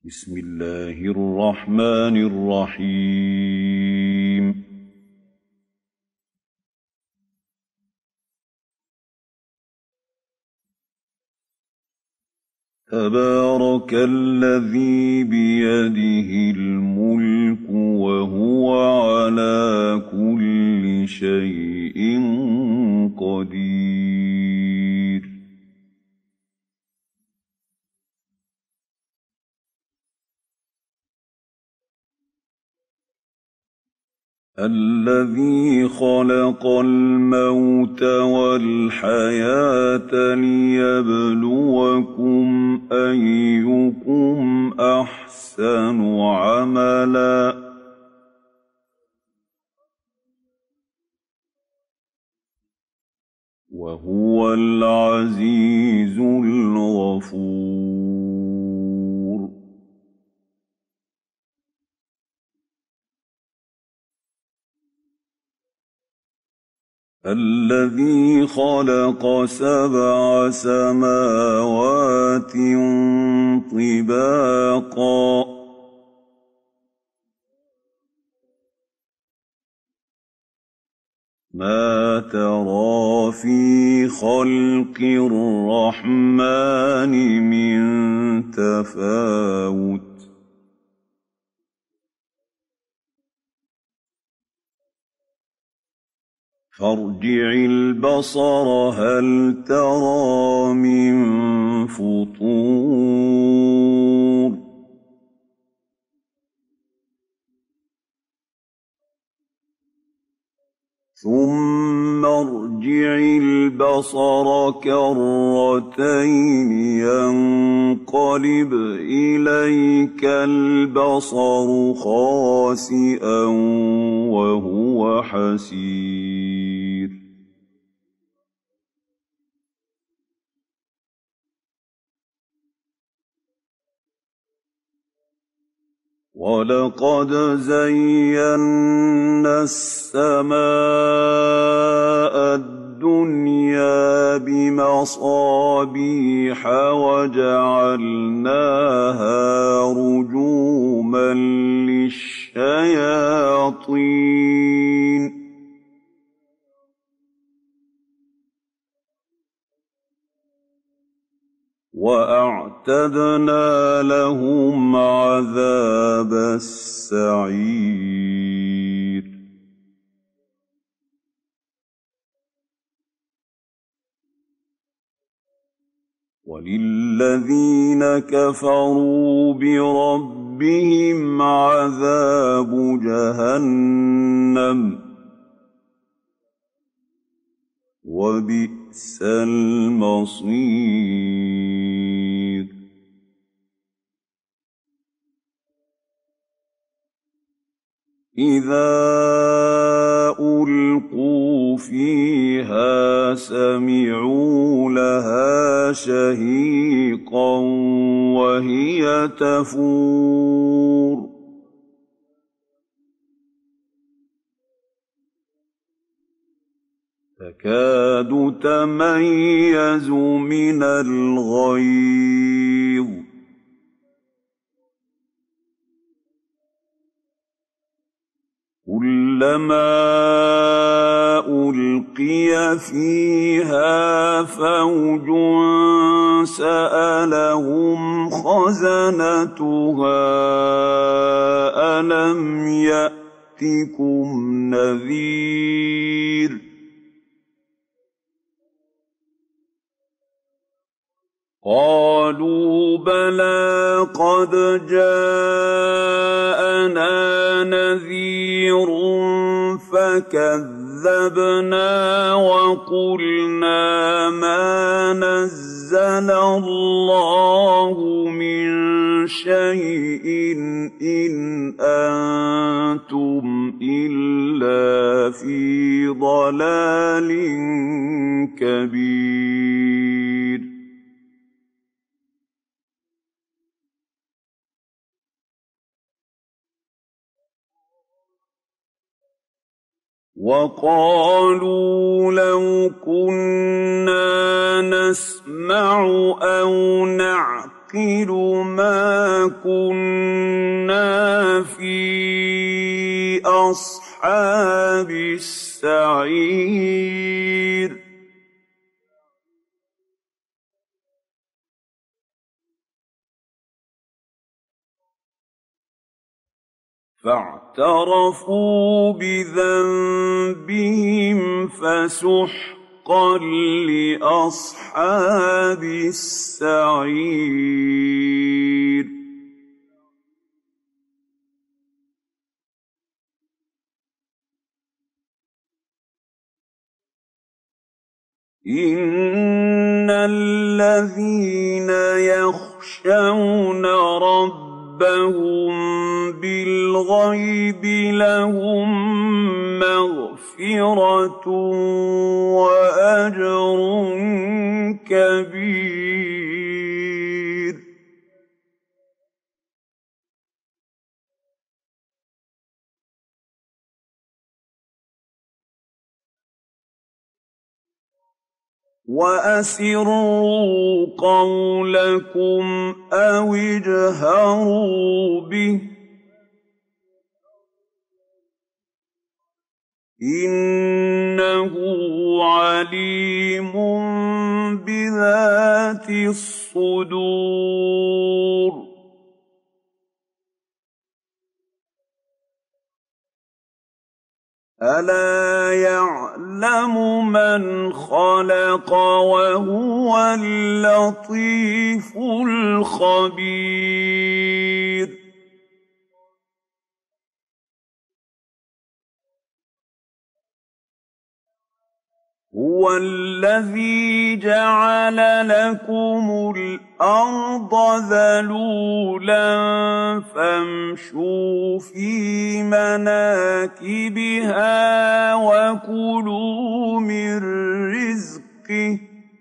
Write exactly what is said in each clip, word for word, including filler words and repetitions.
بسم الله الرحمن الرحيم تبارك الذي بيده الملك وهو على كل شيء قدير الذي خلق الموت والحياة ليبلوكم أيكم أحسن عملا وهو العزيز الغفور الذي خلق سبع سماوات طباقا ما ترى في خلق الرحمن من تفاوت فارجع البصر هل ترى من فطور ثم ارجع البصر كرتين ينقلب إليك البصر خاسئا وهو حسير ولقد زينا السماء الدنيا بمصابيح وجعلناها رجوما للشياطين وأعتدنا لهم عذاب السعير وللذين كفروا بربهم عذاب جهنم وبئس المصير إذا ألقوا فيها سمعوا لها شهيقا وهي تفور تكاد تميز من الغيظ كلما ألقي فيها فوج سألهم خزنتها ألم يأتكم نذير قالوا بلى قد جاءنا نذير فكذبنا وقلنا ما نزل الله من شيء إن أنتم إلا في ضلال كبير وقالوا لو كنا نسمع أو نعقل نُؤَخِّرُ مَا كُنَّا فِي أَصْحَابِ السَّعِيرِ فاعترفوا بذنبهم فسحقا لأصحاب السعير إن الذين يخشون ربهم بالغيب لهم مغفرة وأجر كبير وَأَسِرُّوا قَوْلَكُمْ أَوِ اجْهَرُوا بِهِ إِنَّهُ عَلِيمٌ بِذَاتِ الصُّدُورِ أَلَا يَعْلَمُ مَنْ خَلَقَ وَهُوَ اللَّطِيفُ الْخَبِيرُ هُوَ الَّذِي جَعَلَ لَكُمُ الْأَرْضَ ذَلُولًا فَامْشُوا فِي مَنَاكِبِهَا وَكُلُوا مِن رِّزْقِهِ ۖ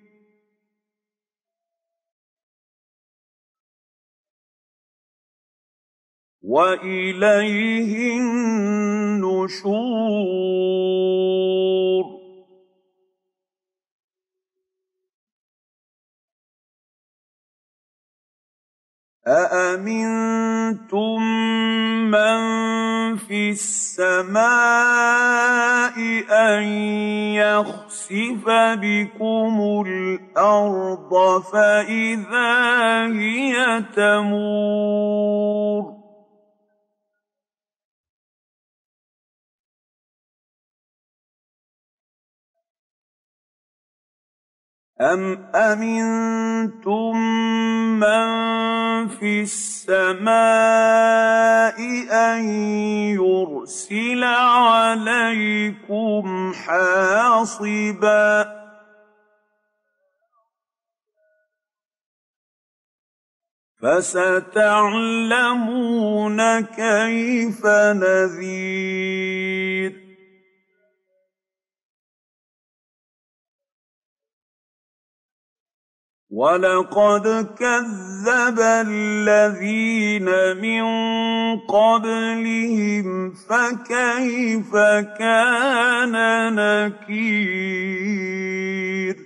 وَإِلَيْهِ النُّشُورُ أَأَمِنتُم مَّن فِي السَّمَاءِ أَن يَخْسِفَ بِكُمُ الْأَرْضَ فَإِذَا هِيَ تَمُورُ أَمْ أَمِنتُم مَّن فِي السَّمَاءِ أَن يُرْسِلَ عَلَيْكُمْ حَاصِبًا ۖ فَسَتَعْلَمُونَ كَيْفَ نَذِيرِ وَلَقَدْ كَذَّبَ الَّذِينَ مِن قَبْلِهِمْ فَكَيْفَ كَانَ نَكِيرِ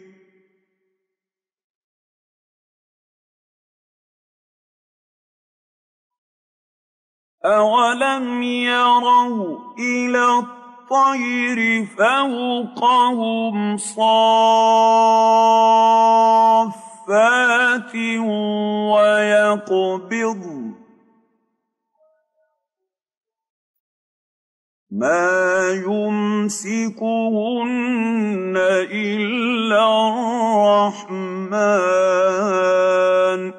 أَوَلَمْ يَرَوْا إِلَى الطَّيْرِ فَوْقَهُمْ صَافَّاتٍ وَيَقْبِضْنَ مَا يُمْسِكُهُنَّ إِلَّا الرَّحْمَٰنُ ۚ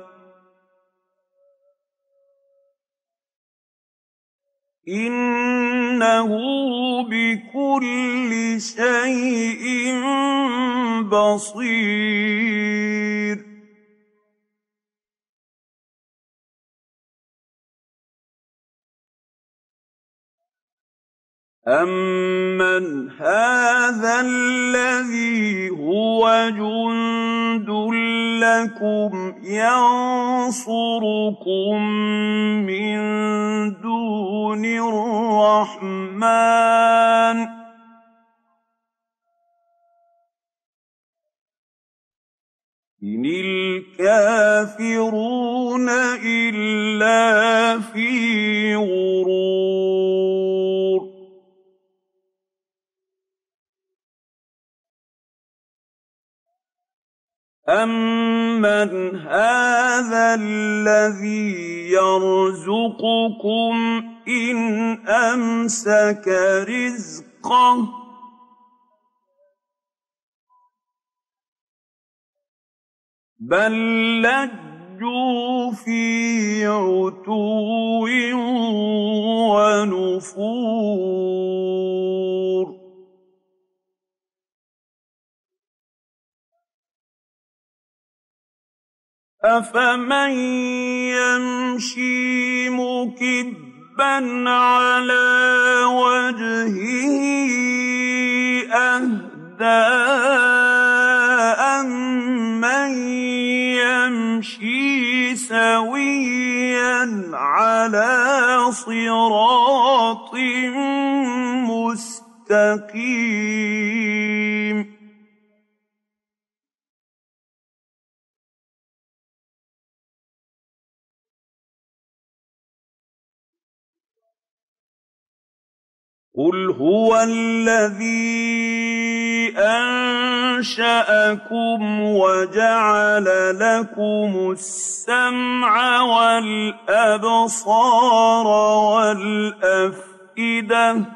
إِنَّهُ بِكُلِّ شَيْءٍ بَصِيرٌ أَمَّنْ هَٰذَا الَّذِي هُوَ جُندٌ لَّكُمْ يَنصُرُكُم مِّن دُونِ الرَّحْمَٰنِ إِنِ الْكَافِرُونَ إِلَّا فِي غُرُورٍ أَمَّنْ هَٰذَا الَّذِي يَرْزُقُكُمْ إِنْ أَمْسَكَ رِزْقَهُ بَل لَّجُّوا فِي عُتُوٍّ وَنُفُورٍ أَفَمَن يَمْشِي مُكِبًّا عَلَىٰ وَجْهِهِ أَهْدَىٰ أَمَّن يَمْشِي سَوِيًّا عَلَىٰ صِرَاطٍ مُّسْتَقِيمٍ قُلْ هُوَ الَّذِي أَنشَأَكُمْ وَجَعَلَ لَكُمُ السَّمْعَ وَالْأَبْصَارَ وَالْأَفْئِدَةَ ۖ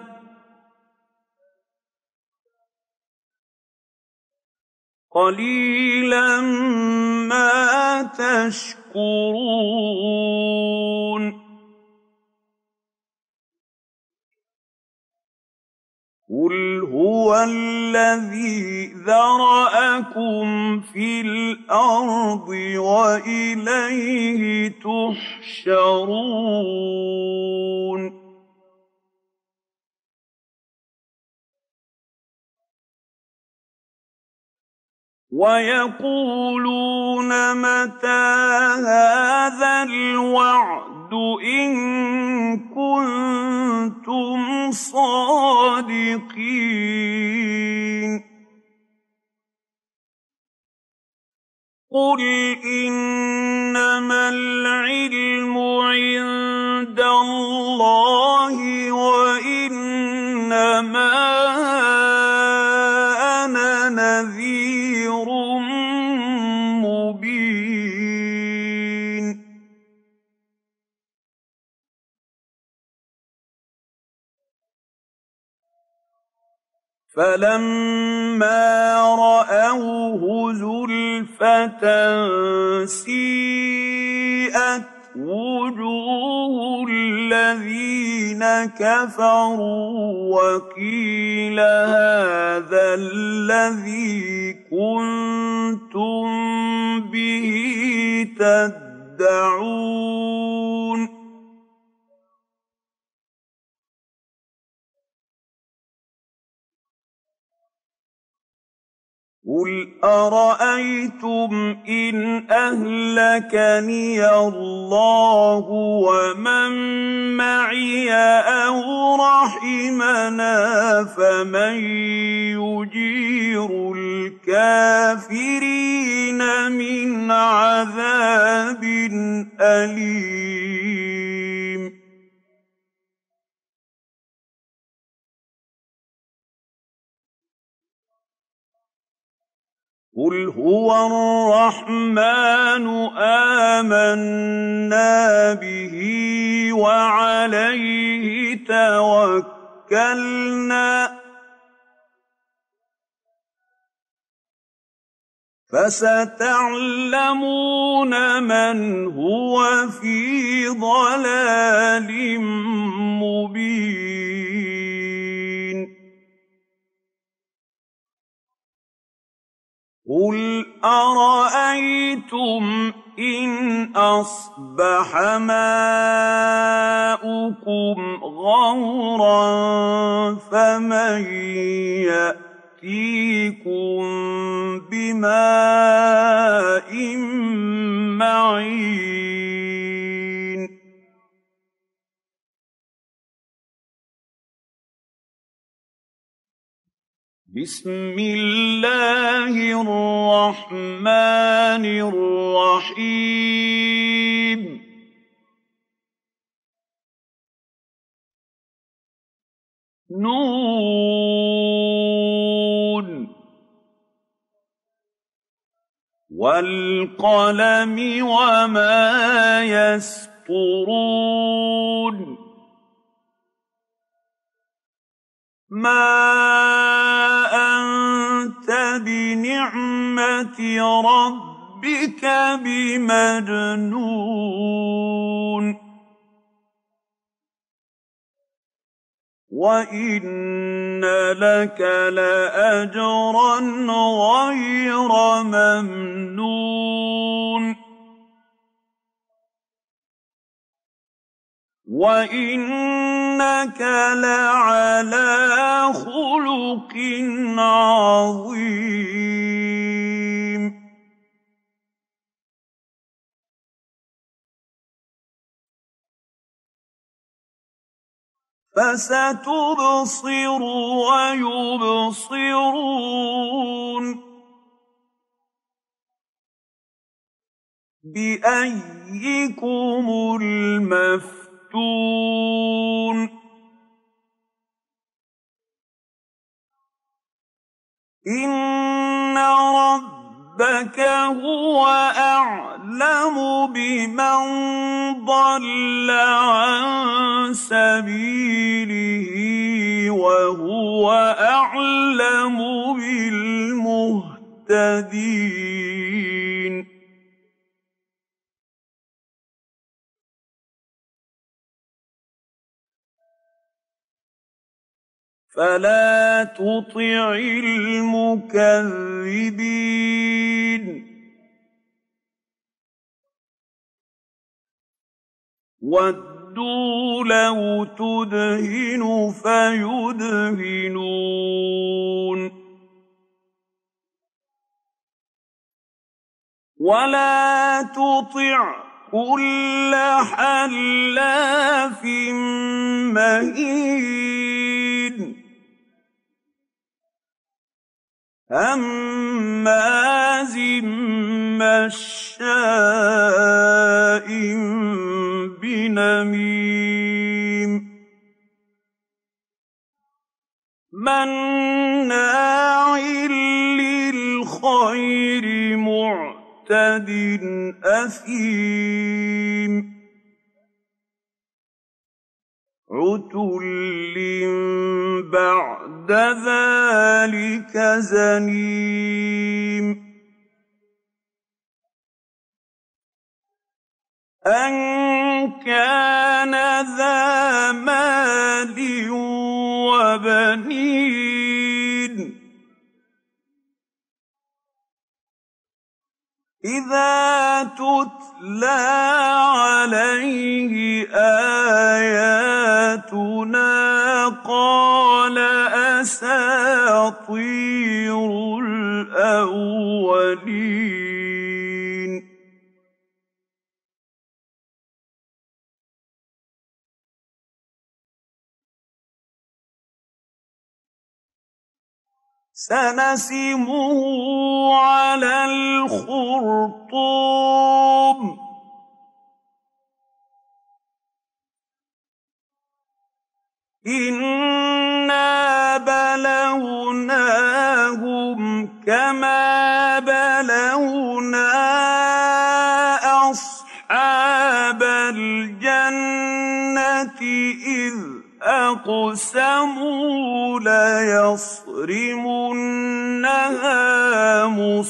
قَلِيلًا مَّا تَشْكُرُونَ قُلْ هُوَ الَّذِي ذَرَأَكُمْ فِي الْأَرْضِ وَإِلَيْهِ تُحْشَرُونَ وَيَقُولُونَ مَتَىٰ هَٰذَا الْوَعْدُ إِن كُنتُمْ صَادِقِينَ قُلْ إِنَّمَا الْعِلْمُ عِندَ اللَّهِ وَإِنَّمَا أَنَا نَذِيرٌ مُّبِينٌ فَلَمَّا رَأَوْهُ زُلْفَةً سِيئَتْ وُجُوهُ الَّذِينَ كَفَرُوا وَقِيلَ هَٰذَا الَّذِي كُنتُم بِهِ تَدَّعُونَ قُلْ أَرَأَيْتُمْ إِنْ أَهْلَكَنِيَ اللَّهُ وَمَن مَّعِيَ أَوْ رَحِمَنَا فَمَن يُجِيرُ الْكَافِرِينَ مِنْ عَذَابٍ أَلِيمٍ قُلْ هُوَ الرَّحْمَٰنُ آمَنَّا بِهِ وَعَلَيْهِ تَوَكَّلْنَا ۖ فَسَتَعْلَمُونَ مَنْ هُوَ فِي ضَلَالٍ مُّبِينٍ قُلْ أَرَأَيْتُمْ إِنْ أَصْبَحَ مَاؤُكُمْ غَوْرًا فَمَن يَأْتِيكُم بِمَاءٍ مَّعِينٍ بسم الله الرحمن الرحيم نون والقلم وما يسطرون ما أنت بنعمة ربك بمجنون وإن لك لأجرا غير ممنون وإنك لعلى خلق عظيم فستبصر ويبصرون بأيكم المفتون إن ربك هو أعلم بمن ضل عن سبيله وهو أعلم بالمهتدين فلا تطع المكذبين ودوا لو تدهن فيدهنون ولا تطع كل حلاف مهين هماز مشاء بنميم مناع للخير معتد أثيم عتل بعد ذلك زنيم أن كان ذا مال وبنين إذا تتلى عليه آياتنا قال أساطير الأولين سنسمه على الخرطوم إنا بلوناهم كما بلونا أصحاب الجنة إذ أقسموا ليصرمنها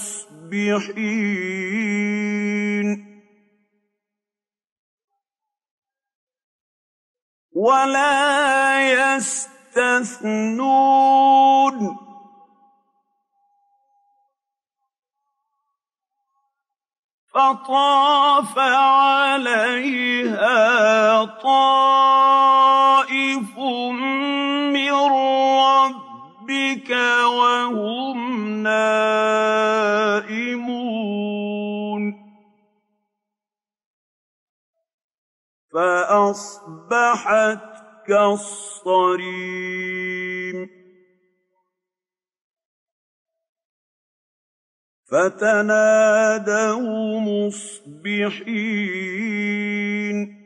مصبحين ولا يستثنون فطاف عليها طائف من ربك وهم نائمون فأصبحت كالصريم فَتَنَادَوْا مُصْبِحِينَ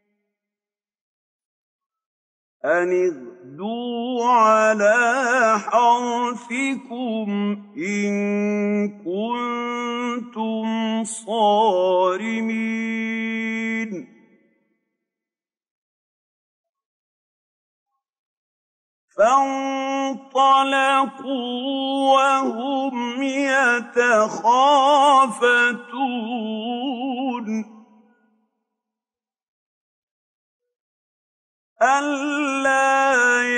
أَنِ اغْدُوا عَلَىٰ حَرْثِكُمْ إِن كُنتُمْ صَارِمِينَ فَانطَلَقُوا وَهُمْ يَتَخَافَتُونَ أَلَّا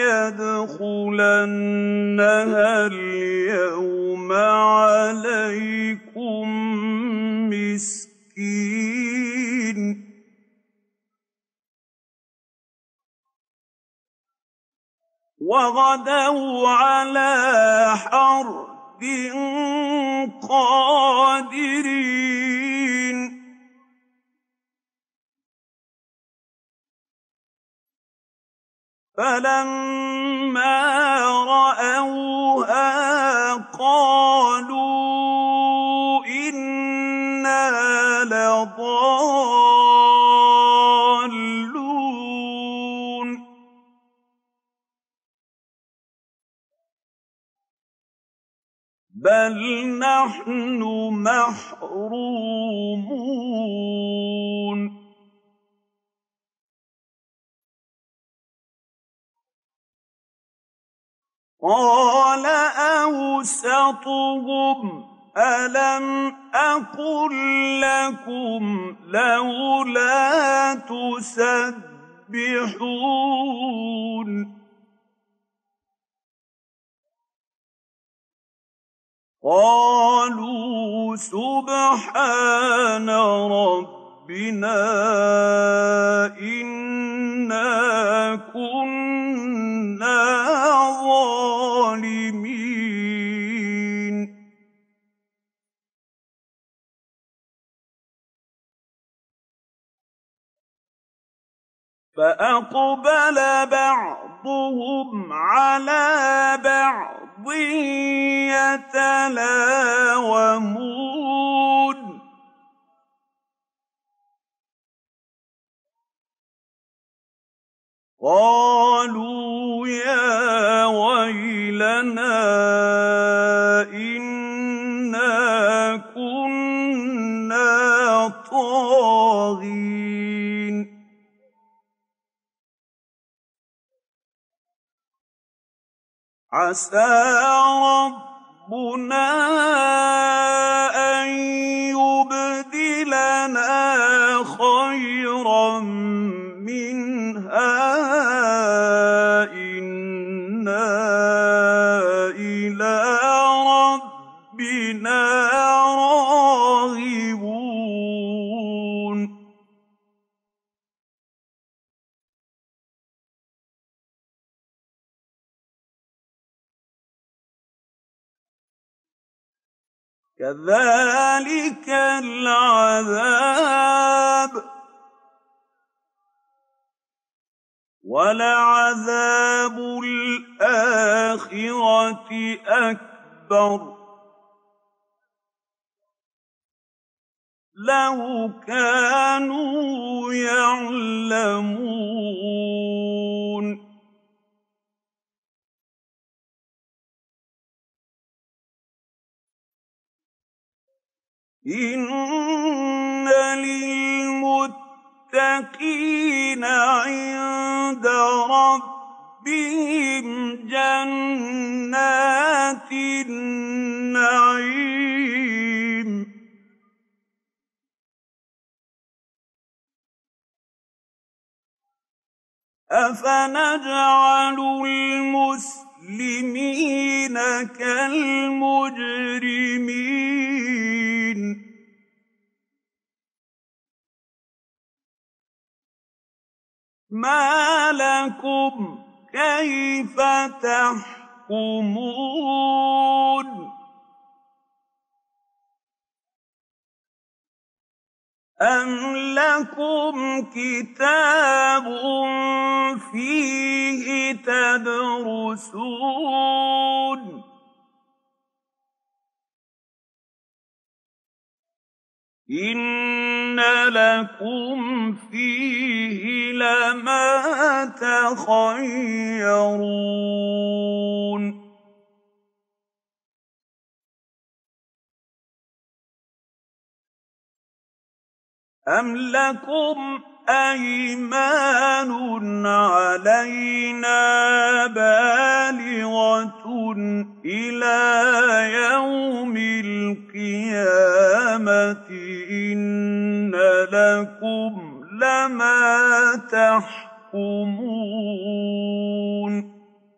يَدْخُلَنَّهَا الْيَوْمَ عَلَيْكُم مِّسْكِينٌ وَغَدَوْا عَلَىٰ حَرْدٍ قَادِرِينَ فَلَمَّا رَأَوْهَا قَالُوا إِنَّا لَضَالُّونَ بَلْ نَحْنُ مَحْرُومُونَ قَالَ أَوْسَطُهُمْ أَلَمْ أَقُل لَّكُمْ لَوْلَا تُسَبِّحُونَ قَالُوا سُبْحَانَ رَبِّنَا إِنَّا كُنَّا ظَالِمِينَ فَأَقْبَلَ بَعْضُهُمْ عَلَىٰ بَعْضٍ يَتَلَاوَمُونَ قَالُوا يَا وَيْلَنَا إِنَّا كُنَّا طَاغِينَ عَسَىٰ رَبُّنَا أَن يُبْدِلَنَا خَيْرًا مِّنْهَا إِنَّا إِلَىٰ رَبِّنَا رَاغِبُونَ كَذَٰلِكَ الْعَذَابُ ۖ وَلَعَذَابُ الْآخِرَةِ أَكْبَرُ ۚ لَوْ كَانُوا يَعْلَمُونَ إِنَّ لِلْمُتَّقِينَ عِندَ رَبِّهِمْ جَنَّاتِ النَّعِيمِ أَفَنَجْعَلُ الْمُسْلِمِينَ كَالْمُجْرِمِينَ مَا لَكُمْ كَيْفَ تَحْكُمُونَ أَمْ لَكُمْ كِتَابٌ فِيهِ تَدْرُسُونَ إِنَّ لَكُمْ فِيهِ لَمَا تَخَيَّرُونَ أَمْ لَكُمْ أَيْمَانٌ عَلَيْنَا بَالِغَةٌ إِلَىٰ يَوْمِ الْقِيَامَةِ إِنَّ لَكُمْ لَمَا تَحْكُمُونَ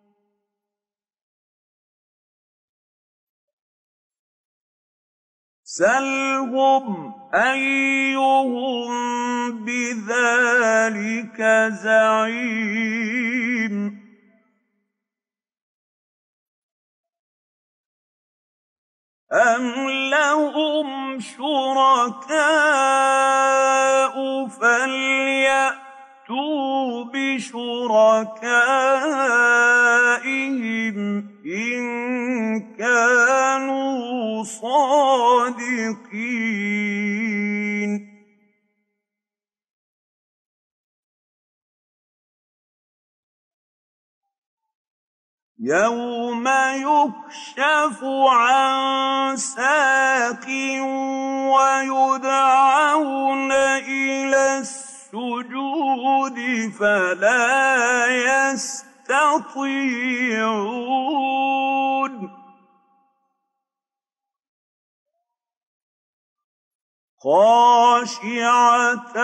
سَلْهُمْ أَيُّهُم بِذَٰلِكَ زَعِيمٌ أَمْ لَهُمْ شُرَكَاءُ فَلْيَأْتُوا بِشُرَكَائِهِمْ إِن كَانُوا صَادِقِينَ يَوْمَ يُكْشَفُ عَن سَاقٍ وَيُدْعَوْنَ إِلَى السُّجُودِ فَلَا يَسْتَطِيعُونَ خَاشِعَةً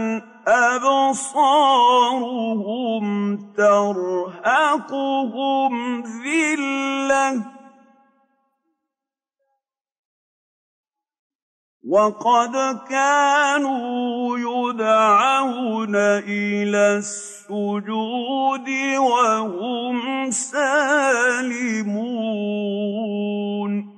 أَبْصَارُهُمْ تَرْهَقُهُمْ ذِلَّةٌ وَقَدْ كَانُوا يُدْعَوْنَ إِلَى السُّجُودِ وَهُمْ سَالِمُونَ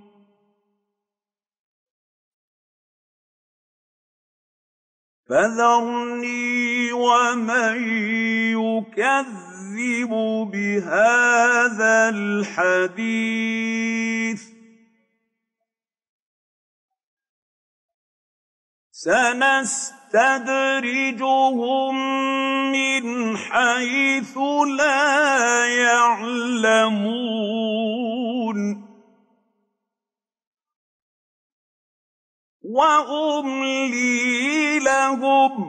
فَذَرْنِي وَمَن يُكَذِّبُ بِهَٰذَا الْحَدِيثِ سَنَسْتَدْرِجُهُم مِّنْ حَيْثُ لَا يَعْلَمُونَ وَأُمْلِي لَهُمْ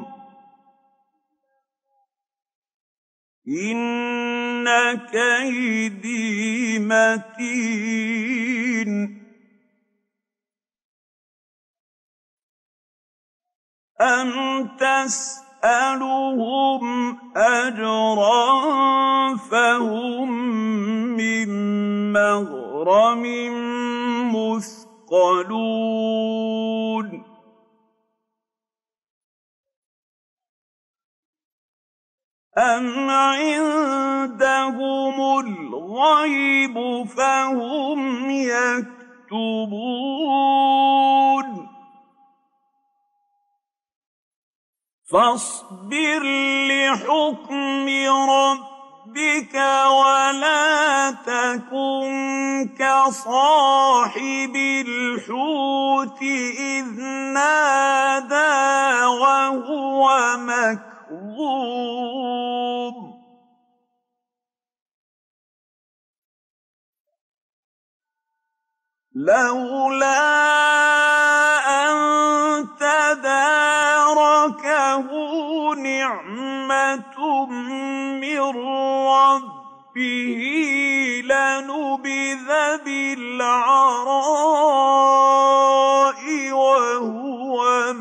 إِنَّ كَيْدِي مَتِينٌ أَمْ تَسْأَلُهُمْ أَجْرًا فَهُم مِّن مَّغْرَمٍ مُّثْقَلُونَ أَمْ عِندَهُمُ الْغَيْبُ فَهُمْ يَكْتُبُونَ فَاصْبِرْ لِحُكْمِ رَبِّكَ وَلَا تَكُن كَصَاحِبِ الْحُوتِ إِذْ نَادَىٰ وَهُوَ مَكْظُومٌ لَّوْلَا أَن تَدَارَكَهُ نِعْمَةٌ مِّن رَّبِّهِ لَنُبِذَ بِالْعَرَاءِ وَهُوَ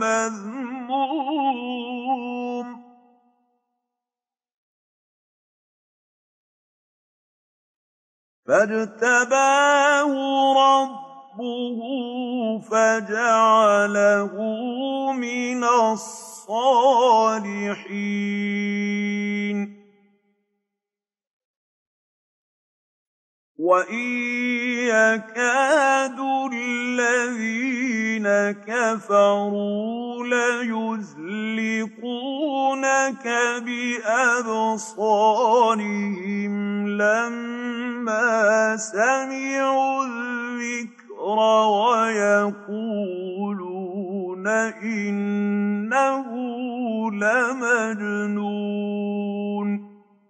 مَذْمُومٌ فَاجْتَبَاهُ رَبُّهُ فَجَعَلَهُ مِنَ الصَّالِحِينَ وَإِن يَكَادُ الَّذِينَ كَفَرُوا لَيُزْلِقُونَكَ بِأَبْصَارِهِمْ لَمَّا سَمِعُوا الذِّكْرَ وَيَقُولُونَ إِنَّهُ لَمَجْنُونٌ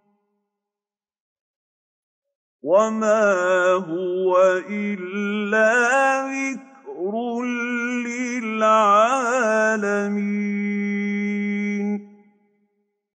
وَمَا هُوَ إِلَّا ذِكْرٌ لِّلْعَالَمِينَ